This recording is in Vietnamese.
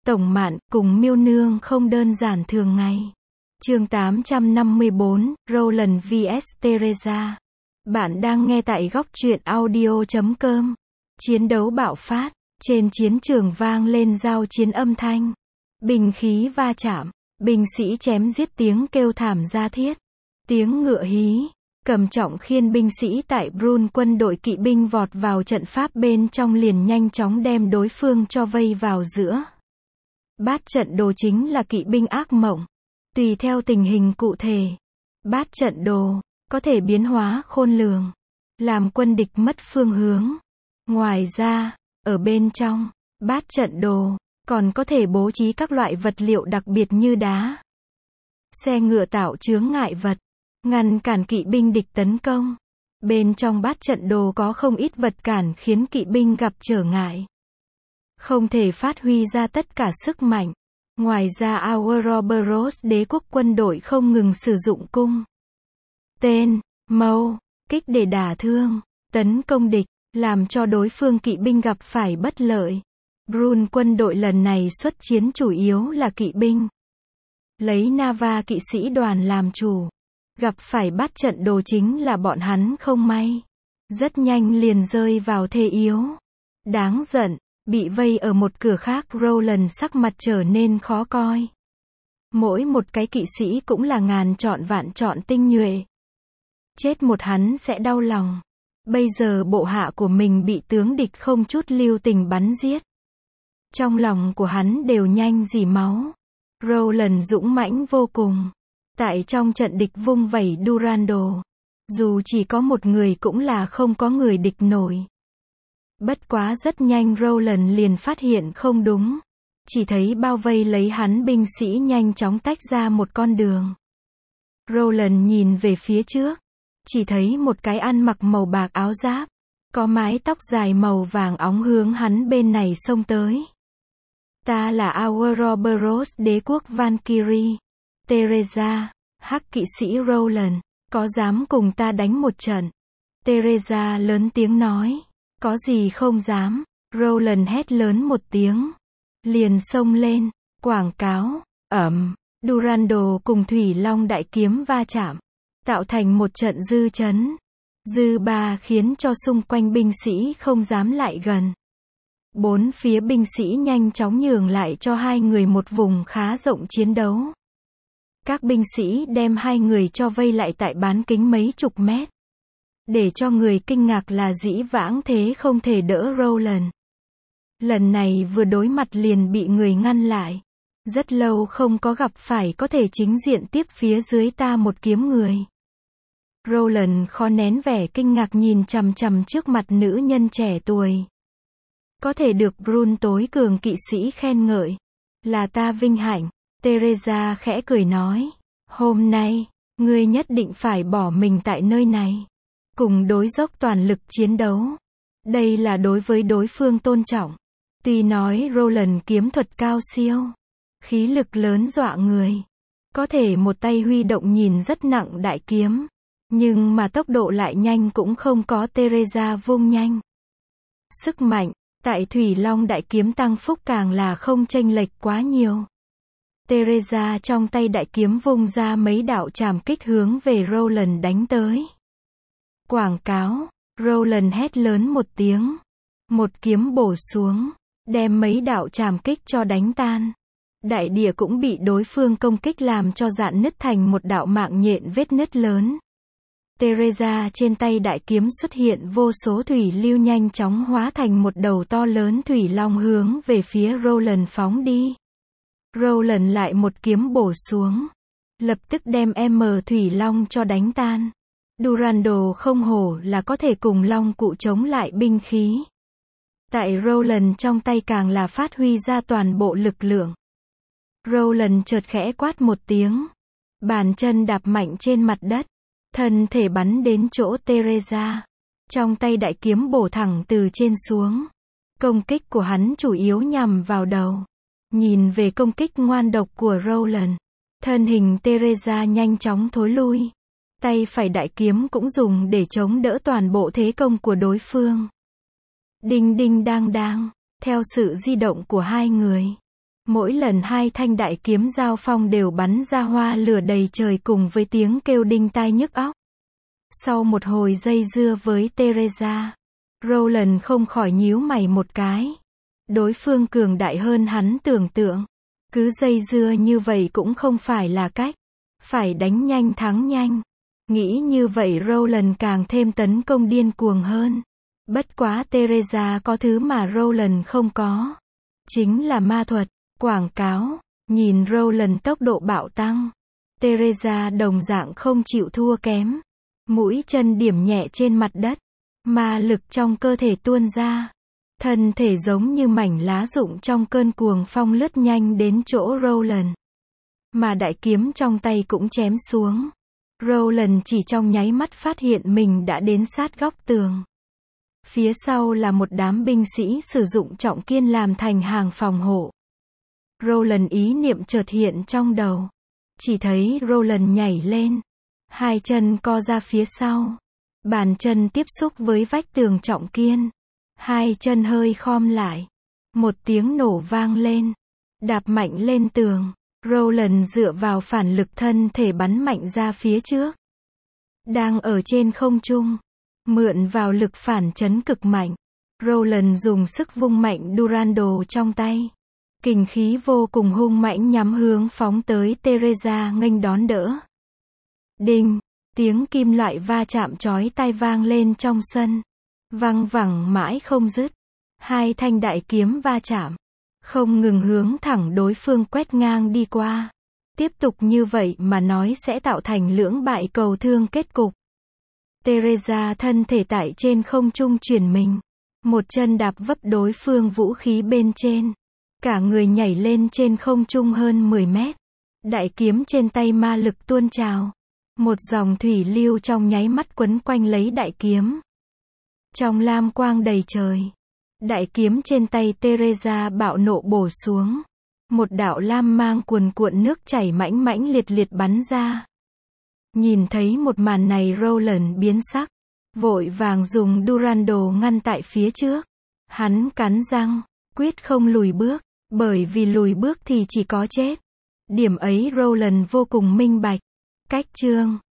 Tổng Mạn cùng Miêu Nương không đơn giản thường ngày. Chương 854, Roland vs Teresa. Bạn đang nghe tại góc truyện audio.com. Chiến đấu bạo phát, trên chiến trường vang lên giao chiến âm thanh. Binh khí va chạm, binh sĩ chém giết tiếng kêu thảm da thiết. Tiếng ngựa hí, cầm trọng khiên binh sĩ tại Brun quân đội kỵ binh vọt vào trận pháp bên trong liền nhanh chóng đem đối phương cho vây vào giữa. Bát trận đồ chính là kỵ binh ác mộng. Tùy theo tình hình cụ thể, bát trận đồ có thể biến hóa khôn lường, làm quân địch mất phương hướng. Ngoài ra, ở bên trong bát trận đồ còn có thể bố trí các loại vật liệu đặc biệt như đá, xe ngựa tạo chướng ngại vật, ngăn cản kỵ binh địch tấn công. Bên trong bát trận đồ có không ít vật cản khiến kỵ binh gặp trở ngại, không thể phát huy ra tất cả sức mạnh. Ngoài ra Ouroboros đế quốc quân đội không ngừng sử dụng cung, tên, mâu, kích để đả thương, tấn công địch, làm cho đối phương kỵ binh gặp phải bất lợi. Brun quân đội lần này xuất chiến chủ yếu là kỵ binh, lấy Nava kỵ sĩ đoàn làm chủ. Gặp phải bát trận đồ chính là bọn hắn không may, rất nhanh liền rơi vào thế yếu. Đáng giận, bị vây ở một cửa khác, Roland sắc mặt trở nên khó coi. Mỗi một cái kỵ sĩ cũng là ngàn chọn vạn chọn tinh nhuệ. Chết một hắn sẽ đau lòng. Bây giờ bộ hạ của mình bị tướng địch không chút lưu tình bắn giết. Trong lòng của hắn đều nhanh rỉ máu. Roland dũng mãnh vô cùng. Tại trong trận địch vung vẩy Durando. Dù chỉ có một người cũng là không có người địch nổi. Bất quá rất nhanh Roland liền phát hiện không đúng. Chỉ thấy bao vây lấy hắn binh sĩ nhanh chóng tách ra một con đường. Roland nhìn về phía trước. Chỉ thấy một cái ăn mặc màu bạc áo giáp, có mái tóc dài màu vàng óng hướng hắn bên này xông tới. Ta là Ouroboros đế quốc Valkyrie. Teresa, hắc kỵ sĩ Roland, có dám cùng ta đánh một trận? Teresa lớn tiếng nói. Có gì không dám? Roland hét lớn một tiếng. Liền xông lên, quảng cáo, Durando cùng Thủy Long đại kiếm va chạm, tạo thành một trận dư chấn. Dư ba khiến cho xung quanh binh sĩ không dám lại gần. Bốn phía binh sĩ nhanh chóng nhường lại cho hai người một vùng khá rộng chiến đấu. Các binh sĩ đem hai người cho vây lại tại bán kính mấy chục mét. Để cho người kinh ngạc là dĩ vãng thế không thể đỡ Roland. Lần này vừa đối mặt liền bị người ngăn lại. Rất lâu không có gặp phải có thể chính diện tiếp phía dưới ta một kiếm người. Roland khó nén vẻ kinh ngạc nhìn chằm chằm trước mặt nữ nhân trẻ tuổi. Có thể được Brun tối cường kỵ sĩ khen ngợi, là ta vinh hạnh. Teresa khẽ cười nói. Hôm nay, ngươi nhất định phải bỏ mình tại nơi này. Cùng đối dốc toàn lực chiến đấu. Đây là đối với đối phương tôn trọng. Tuy nói Roland kiếm thuật cao siêu, khí lực lớn dọa người, có thể một tay huy động nhìn rất nặng đại kiếm, nhưng mà tốc độ lại nhanh cũng không có Teresa vung nhanh. Sức mạnh, tại Thủy Long đại kiếm tăng phúc càng là không chênh lệch quá nhiều. Teresa trong tay đại kiếm vung ra mấy đạo trảm kích hướng về Roland đánh tới. Quảng cáo, Roland hét lớn một tiếng. Một kiếm bổ xuống, đem mấy đạo trảm kích cho đánh tan. Đại địa cũng bị đối phương công kích làm cho rạn nứt thành một đạo mạng nhện vết nứt lớn. Teresa trên tay đại kiếm xuất hiện vô số thủy lưu nhanh chóng hóa thành một đầu to lớn thủy long hướng về phía Roland phóng đi. Roland lại một kiếm bổ xuống, lập tức đem thủy long cho đánh tan. Durando không hổ là có thể cùng long cụ chống lại binh khí. Tại Roland trong tay càng là phát huy ra toàn bộ lực lượng. Roland chợt khẽ quát một tiếng, bàn chân đạp mạnh trên mặt đất, thân thể bắn đến chỗ Teresa. Trong tay đại kiếm bổ thẳng từ trên xuống. Công kích của hắn chủ yếu nhằm vào đầu. Nhìn về công kích ngoan độc của Roland, thân hình Teresa nhanh chóng thối lui. Tay phải đại kiếm cũng dùng để chống đỡ toàn bộ thế công của đối phương. Đinh đinh đang đang, theo sự di động của hai người, Mỗi lần hai thanh đại kiếm giao phong đều bắn ra hoa lửa đầy trời cùng với tiếng kêu đinh tai nhức óc. Sau một hồi dây dưa với Teresa, Roland không khỏi nhíu mày một cái. Đối phương cường đại hơn hắn tưởng tượng. Cứ dây dưa như vậy cũng không phải là cách. Phải đánh nhanh thắng nhanh. Nghĩ như vậy Roland càng thêm tấn công điên cuồng hơn. Bất quá Teresa có thứ mà Roland không có. Chính là ma thuật, quảng cáo. Nhìn Roland tốc độ bạo tăng. Teresa đồng dạng không chịu thua kém. Mũi chân điểm nhẹ trên mặt đất. Ma lực trong cơ thể tuôn ra. Thân thể giống như mảnh lá rụng trong cơn cuồng phong lướt nhanh đến chỗ Roland. Mà đại kiếm trong tay cũng chém xuống. Roland chỉ trong nháy mắt phát hiện mình đã đến sát góc tường. Phía sau là một đám binh sĩ sử dụng trọng kiên làm thành hàng phòng hộ. Roland ý niệm chợt hiện trong đầu. Chỉ thấy Roland nhảy lên. Hai chân co ra phía sau. Bàn chân tiếp xúc với vách tường trọng kiên. Hai chân hơi khom lại. Một tiếng nổ vang lên. Đạp mạnh lên tường. Roland dựa vào phản lực thân thể bắn mạnh ra phía trước. Đang ở trên không trung. Mượn vào lực phản chấn cực mạnh. Roland dùng sức vung mạnh Durando trong tay. Kình khí vô cùng hung mãnh nhắm hướng phóng tới Teresa nghênh đón đỡ. Đinh! Tiếng kim loại va chạm chói tai vang lên trong sân. Văng vẳng mãi không dứt. Hai thanh đại kiếm va chạm. Không ngừng hướng thẳng đối phương quét ngang đi qua. Tiếp tục như vậy mà nói sẽ tạo thành lưỡng bại cầu thương kết cục. Teresa thân thể tại trên không trung chuyển mình. Một chân đạp vấp đối phương vũ khí bên trên. Cả người nhảy lên trên không trung hơn 10 mét. Đại kiếm trên tay ma lực tuôn trào. Một dòng thủy lưu trong nháy mắt quấn quanh lấy đại kiếm. Trong lam quang đầy trời. Đại kiếm trên tay Teresa bạo nộ bổ xuống. Một đạo lam mang cuồn cuộn nước chảy mãnh mãnh liệt liệt bắn ra. Nhìn thấy một màn này Roland biến sắc. Vội vàng dùng Durando ngăn tại phía trước. Hắn cắn răng, quyết không lùi bước. Bởi vì lùi bước thì chỉ có chết. Điểm ấy Roland vô cùng minh bạch. Cách chương